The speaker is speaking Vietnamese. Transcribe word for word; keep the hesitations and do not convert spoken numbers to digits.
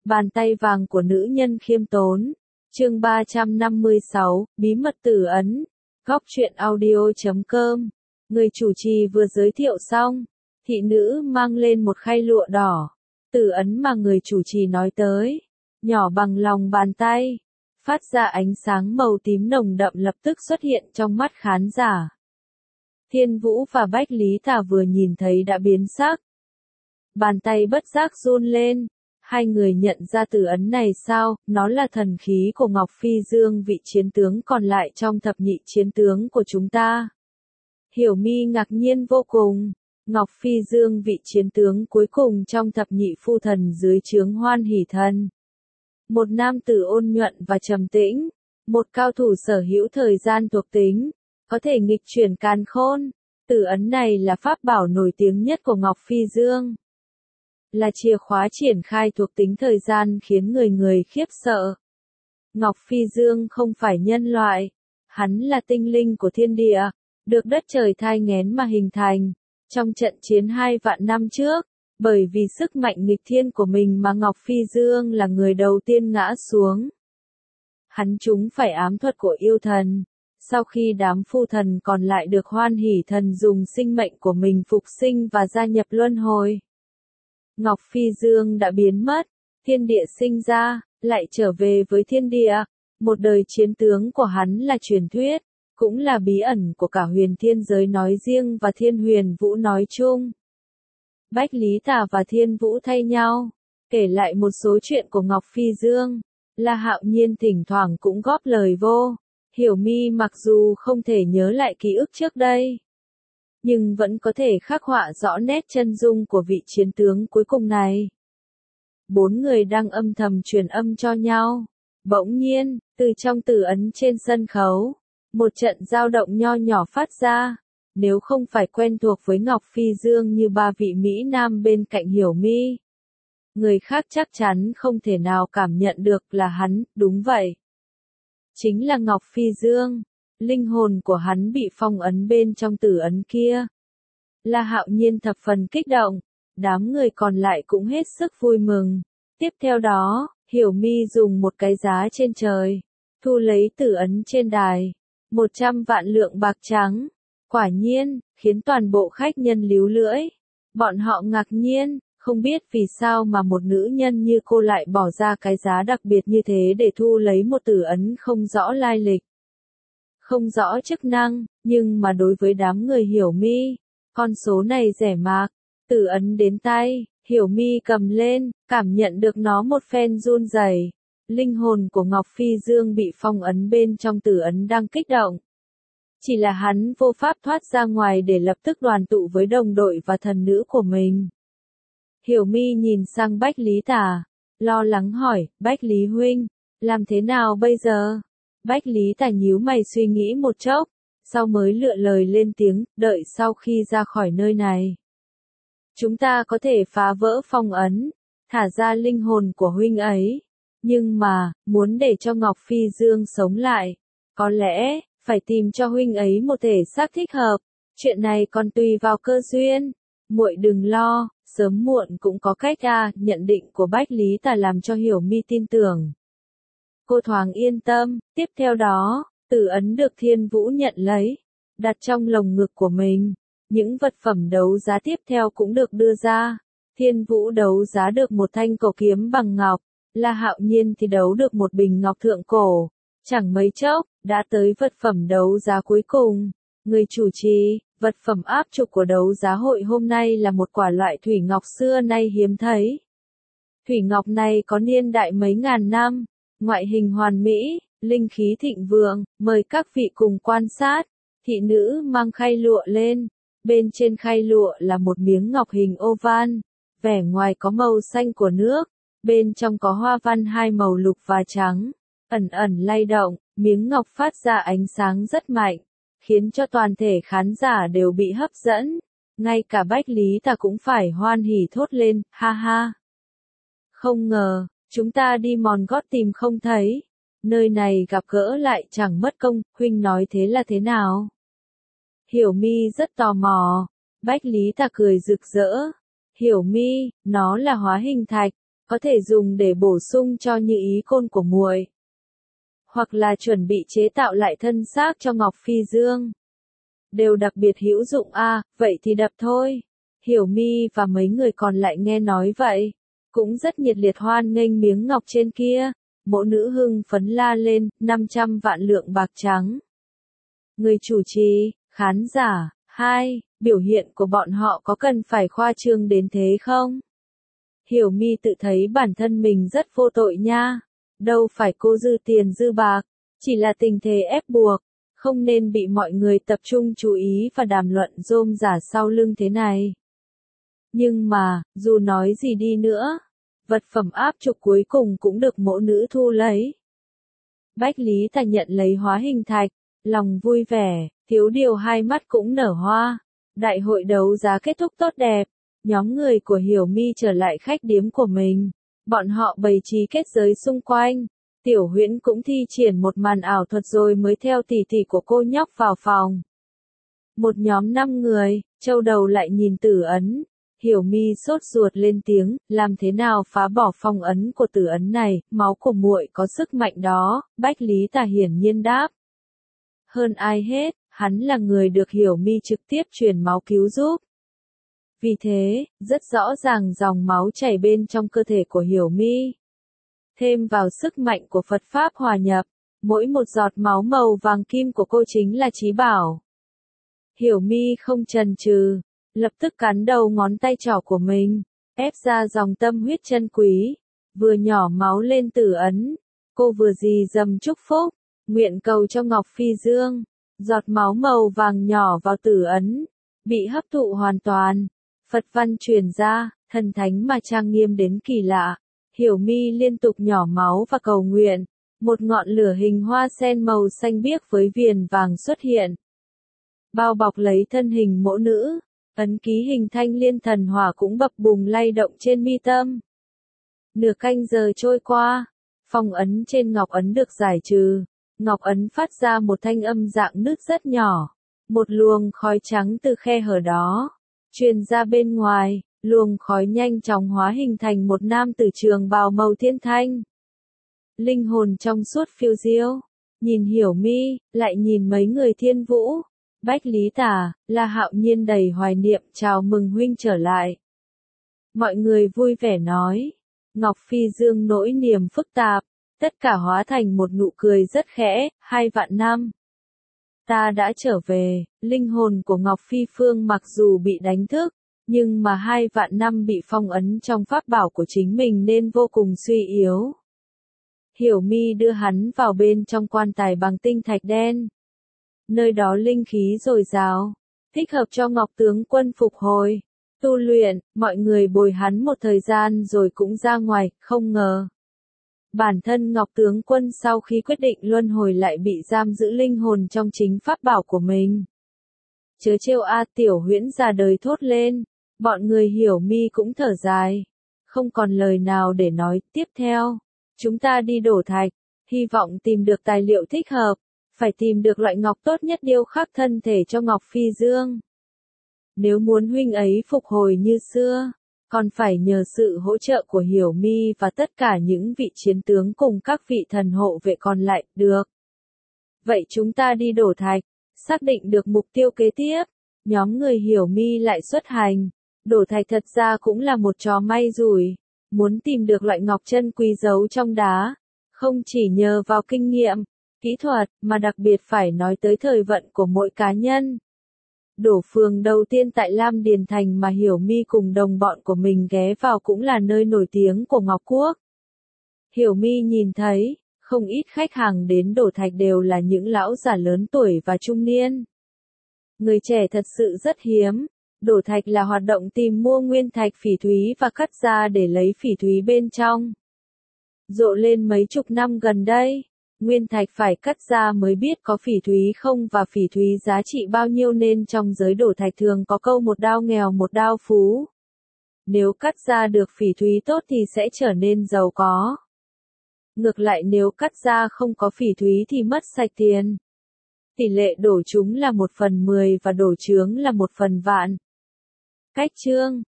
Bàn tay vàng của nữ nhân khiêm tốn. Chương ba trăm năm mươi sáu, bí mật tử ấn. Góc truyện audio chấm com. Người chủ trì vừa giới thiệu xong, thị nữ mang lên một khay lụa đỏ. Tử ấn mà người chủ trì nói tới, nhỏ bằng lòng bàn tay, phát ra ánh sáng màu tím nồng đậm lập tức xuất hiện trong mắt khán giả. Thiên Vũ và Bách Lý Tà vừa nhìn thấy đã biến sắc. Bàn tay bất giác run lên. Hai người nhận ra tử ấn này sao, nó là thần khí của Ngọc Phi Dương, vị chiến tướng còn lại trong thập nhị chiến tướng của chúng ta. Hiểu Mi ngạc nhiên vô cùng. Ngọc Phi Dương, vị chiến tướng cuối cùng trong thập nhị phu thần dưới trướng Hoan Hỷ Thần. Một nam tử ôn nhuận và trầm tĩnh, một cao thủ sở hữu thời gian thuộc tính, có thể nghịch chuyển càn khôn. Tử ấn này là pháp bảo nổi tiếng nhất của Ngọc Phi Dương. Là chìa khóa triển khai thuộc tính thời gian khiến người người khiếp sợ. Ngọc Phi Dương không phải nhân loại, hắn là tinh linh của thiên địa, được đất trời thai nghén mà hình thành. Trong trận chiến hai vạn năm trước, bởi vì sức mạnh nghịch thiên của mình mà Ngọc Phi Dương là người đầu tiên ngã xuống. Hắn trúng phải ám thuật của yêu thần. Sau khi đám phu thần còn lại được Hoan Hỷ Thần dùng sinh mệnh của mình phục sinh và gia nhập luân hồi. Ngọc Phi Dương đã biến mất, thiên địa sinh ra, lại trở về với thiên địa. Một đời chiến tướng của hắn là truyền thuyết, cũng là bí ẩn của cả huyền thiên giới nói riêng và thiên huyền vũ nói chung. Bách Lý Tà và Thiên Vũ thay nhau, kể lại một số chuyện của Ngọc Phi Dương. La Hạo Nhiên thỉnh thoảng cũng góp lời vô. Hiểu Mi mặc dù không thể nhớ lại ký ức trước đây, nhưng vẫn có thể khắc họa rõ nét chân dung của vị chiến tướng cuối cùng này. Bốn người đang âm thầm truyền âm cho nhau. Bỗng nhiên, từ trong tử ấn trên sân khấu, một trận dao động nho nhỏ phát ra. Nếu không phải quen thuộc với Ngọc Phi Dương như ba vị Mỹ Nam bên cạnh Hiểu Mi, người khác chắc chắn không thể nào cảm nhận được là hắn. Đúng vậy, chính là Ngọc Phi Dương. Linh hồn của hắn bị phong ấn bên trong tử ấn kia. La Hạo Nhiên thập phần kích động, đám người còn lại cũng hết sức vui mừng. Tiếp theo đó, Hiểu Mi dùng một cái giá trên trời, thu lấy tử ấn trên đài, một trăm vạn lượng bạc trắng. Quả nhiên, khiến toàn bộ khách nhân líu lưỡi. Bọn họ ngạc nhiên, không biết vì sao mà một nữ nhân như cô lại bỏ ra cái giá đặc biệt như thế để thu lấy một tử ấn không rõ lai lịch, không rõ chức năng, nhưng mà đối với đám người Hiểu Mi, con số này rẻ mạt. Tử ấn đến tay, Hiểu Mi cầm lên, cảm nhận được nó một phen run rẩy. Linh hồn của Ngọc Phi Dương bị phong ấn bên trong tử ấn đang kích động. Chỉ là hắn vô pháp thoát ra ngoài để lập tức đoàn tụ với đồng đội và thần nữ của mình. Hiểu Mi nhìn sang Bách Lý Tà, lo lắng hỏi, Bách Lý huynh, làm thế nào bây giờ? Bách Lý Tà nhíu mày suy nghĩ một chốc, sau mới lựa lời lên tiếng, đợi sau khi ra khỏi nơi này, chúng ta có thể phá vỡ phong ấn, thả ra linh hồn của huynh ấy. Nhưng mà, muốn để cho Ngọc Phi Dương sống lại, có lẽ, phải tìm cho huynh ấy một thể xác thích hợp. Chuyện này còn tùy vào cơ duyên. Muội đừng lo, sớm muộn cũng có cách à. Nhận định của Bách Lý Tà làm cho Hiểu Mi tin tưởng. Cô thoáng yên tâm. Tiếp theo đó, tử ấn được Thiên Vũ nhận lấy, đặt trong lồng ngực của mình. Những vật phẩm đấu giá tiếp theo cũng được đưa ra. Thiên Vũ đấu giá được một thanh cổ kiếm bằng ngọc, La Hạo Nhiên thì đấu được một bình ngọc thượng cổ. Chẳng mấy chốc, đã tới vật phẩm đấu giá cuối cùng. Người chủ trì, vật phẩm áp trục của đấu giá hội hôm nay là một quả loại thủy ngọc xưa nay hiếm thấy. Thủy ngọc này có niên đại mấy ngàn năm, ngoại hình hoàn mỹ, linh khí thịnh vượng, mời các vị cùng quan sát. Thị nữ mang khay lụa lên, bên trên khay lụa là một miếng ngọc hình oval, vẻ ngoài có màu xanh của nước, bên trong có hoa văn hai màu lục và trắng, ẩn ẩn lay động, miếng ngọc phát ra ánh sáng rất mạnh, khiến cho toàn thể khán giả đều bị hấp dẫn, ngay cả Bách Lý Tà cũng phải hoan hỉ thốt lên, ha ha. Không ngờ, chúng ta đi mòn gót tìm không thấy, nơi này gặp gỡ lại chẳng mất công, huynh nói thế là thế nào? Hiểu Mi rất tò mò, Bách Lý Tà cười rực rỡ, Hiểu Mi, nó là hóa hình thạch, có thể dùng để bổ sung cho như ý côn của muội, hoặc là chuẩn bị chế tạo lại thân xác cho Ngọc Phi Dương. Đều đặc biệt hữu dụng a, à, vậy thì đập thôi. Hiểu Mi và mấy người còn lại nghe nói vậy, cũng rất nhiệt liệt hoan nghênh miếng ngọc trên kia. Mộ nữ hưng phấn la lên, năm trăm vạn lượng bạc trắng. Người chủ trì, khán giả, hai, biểu hiện của bọn họ có cần phải khoa trương đến thế không? Hiểu Mi tự thấy bản thân mình rất vô tội nha. Đâu phải cô dư tiền dư bạc, chỉ là tình thế ép buộc, không nên bị mọi người tập trung chú ý và đàm luận rôm rả sau lưng thế này. Nhưng mà, dù nói gì đi nữa, vật phẩm áp trục cuối cùng cũng được mộ nữ thu lấy. Bách Lý Tà nhận lấy hóa hình thạch, lòng vui vẻ, thiếu điều hai mắt cũng nở hoa. Đại hội đấu giá kết thúc tốt đẹp, nhóm người của Hiểu Mi trở lại khách điếm của mình. Bọn họ bày trí kết giới xung quanh. Tiểu Huyễn cũng thi triển một màn ảo thuật rồi mới theo tỷ tỷ của cô nhóc vào phòng. Một nhóm năm người, châu đầu lại nhìn Tử Ấn. Hiểu Mi sốt ruột lên tiếng, làm thế nào phá bỏ phong ấn của Tử Ấn này, máu của muội có sức mạnh đó, Bách Lý Tà hiển nhiên đáp. Hơn ai hết, hắn là người được Hiểu Mi trực tiếp truyền máu cứu giúp. Vì thế, rất rõ ràng dòng máu chảy bên trong cơ thể của Hiểu Mi. Thêm vào sức mạnh của Phật Pháp hòa nhập, mỗi một giọt máu màu vàng kim của cô chính là trí bảo. Hiểu Mi không chần chừ, lập tức cắn đầu ngón tay trỏ của mình, ép ra dòng tâm huyết chân quý, vừa nhỏ máu lên Tử Ấn, cô vừa rì rầm chúc phúc, nguyện cầu cho Ngọc Phi Dương, giọt máu màu vàng nhỏ vào Tử Ấn, bị hấp thụ hoàn toàn, Phật văn truyền ra, thần thánh mà trang nghiêm đến kỳ lạ. Hiểu Mi liên tục nhỏ máu và cầu nguyện, một ngọn lửa hình hoa sen màu xanh biếc với viền vàng xuất hiện, bao bọc lấy thân hình mộ nữ. Ấn ký hình thanh liên thần hỏa cũng bập bùng lay động trên mi tâm. Nửa canh giờ trôi qua, phong ấn trên ngọc ấn được giải trừ, ngọc ấn phát ra một thanh âm dạng nứt rất nhỏ, một luồng khói trắng từ khe hở đó truyền ra bên ngoài, luồng khói nhanh chóng hóa hình thành một nam tử trường bào màu thiên thanh. Linh hồn trong suốt phiêu diêu, nhìn Hiểu Mi, lại nhìn mấy người Thiên Vũ. Bách Lý Tà, La Hạo Nhiên đầy hoài niệm chào mừng huynh trở lại. Mọi người vui vẻ nói. Ngọc Phi Dương nỗi niềm phức tạp, tất cả hóa thành một nụ cười rất khẽ, hai vạn năm. Ta đã trở về, linh hồn của Ngọc Phi Phương mặc dù bị đánh thức, nhưng mà hai vạn năm bị phong ấn trong pháp bảo của chính mình nên vô cùng suy yếu. Hiểu Mi đưa hắn vào bên trong quan tài bằng tinh thạch đen. Nơi đó linh khí dồi dào, thích hợp cho Ngọc tướng quân phục hồi, tu luyện, mọi người bồi hắn một thời gian rồi cũng ra ngoài, không ngờ. Bản thân Ngọc tướng quân sau khi quyết định luân hồi lại bị giam giữ linh hồn trong chính pháp bảo của mình. Chớ trêu a, Tiểu Huyễn già đời thốt lên, bọn người Hiểu Mi cũng thở dài, không còn lời nào để nói. Tiếp theo, chúng ta đi đổ thạch, hy vọng tìm được tài liệu thích hợp. Phải tìm được loại ngọc tốt nhất điêu khắc thân thể cho Ngọc Phi Dương. Nếu muốn huynh ấy phục hồi như xưa, còn phải nhờ sự hỗ trợ của Hiểu Mi và tất cả những vị chiến tướng cùng các vị thần hộ vệ còn lại, được. Vậy chúng ta đi đổ thạch, xác định được mục tiêu kế tiếp, nhóm người Hiểu Mi lại xuất hành. Đổ thạch thật ra cũng là một trò may rủi, muốn tìm được loại ngọc chân quý giấu trong đá, không chỉ nhờ vào kinh nghiệm, kỹ thuật, mà đặc biệt phải nói tới thời vận của mỗi cá nhân. Đổ phường đầu tiên tại Lam Điền Thành mà Hiểu Mi cùng đồng bọn của mình ghé vào cũng là nơi nổi tiếng của Ngọc Quốc. Hiểu Mi nhìn thấy, không ít khách hàng đến đổ thạch đều là những lão già lớn tuổi và trung niên. Người trẻ thật sự rất hiếm. Đổ thạch là hoạt động tìm mua nguyên thạch phỉ thúy và cắt ra để lấy phỉ thúy bên trong. Rộ lên mấy chục năm gần đây, nguyên thạch phải cắt ra mới biết có phỉ thúy không và phỉ thúy giá trị bao nhiêu, nên trong giới đổ thạch thường có câu một đao nghèo một đao phú. Nếu cắt ra được phỉ thúy tốt thì sẽ trở nên giàu có. Ngược lại nếu cắt ra không có phỉ thúy thì mất sạch tiền. Tỷ lệ đổ trúng là một phần mười và đổ chướng là một phần vạn. Cách chương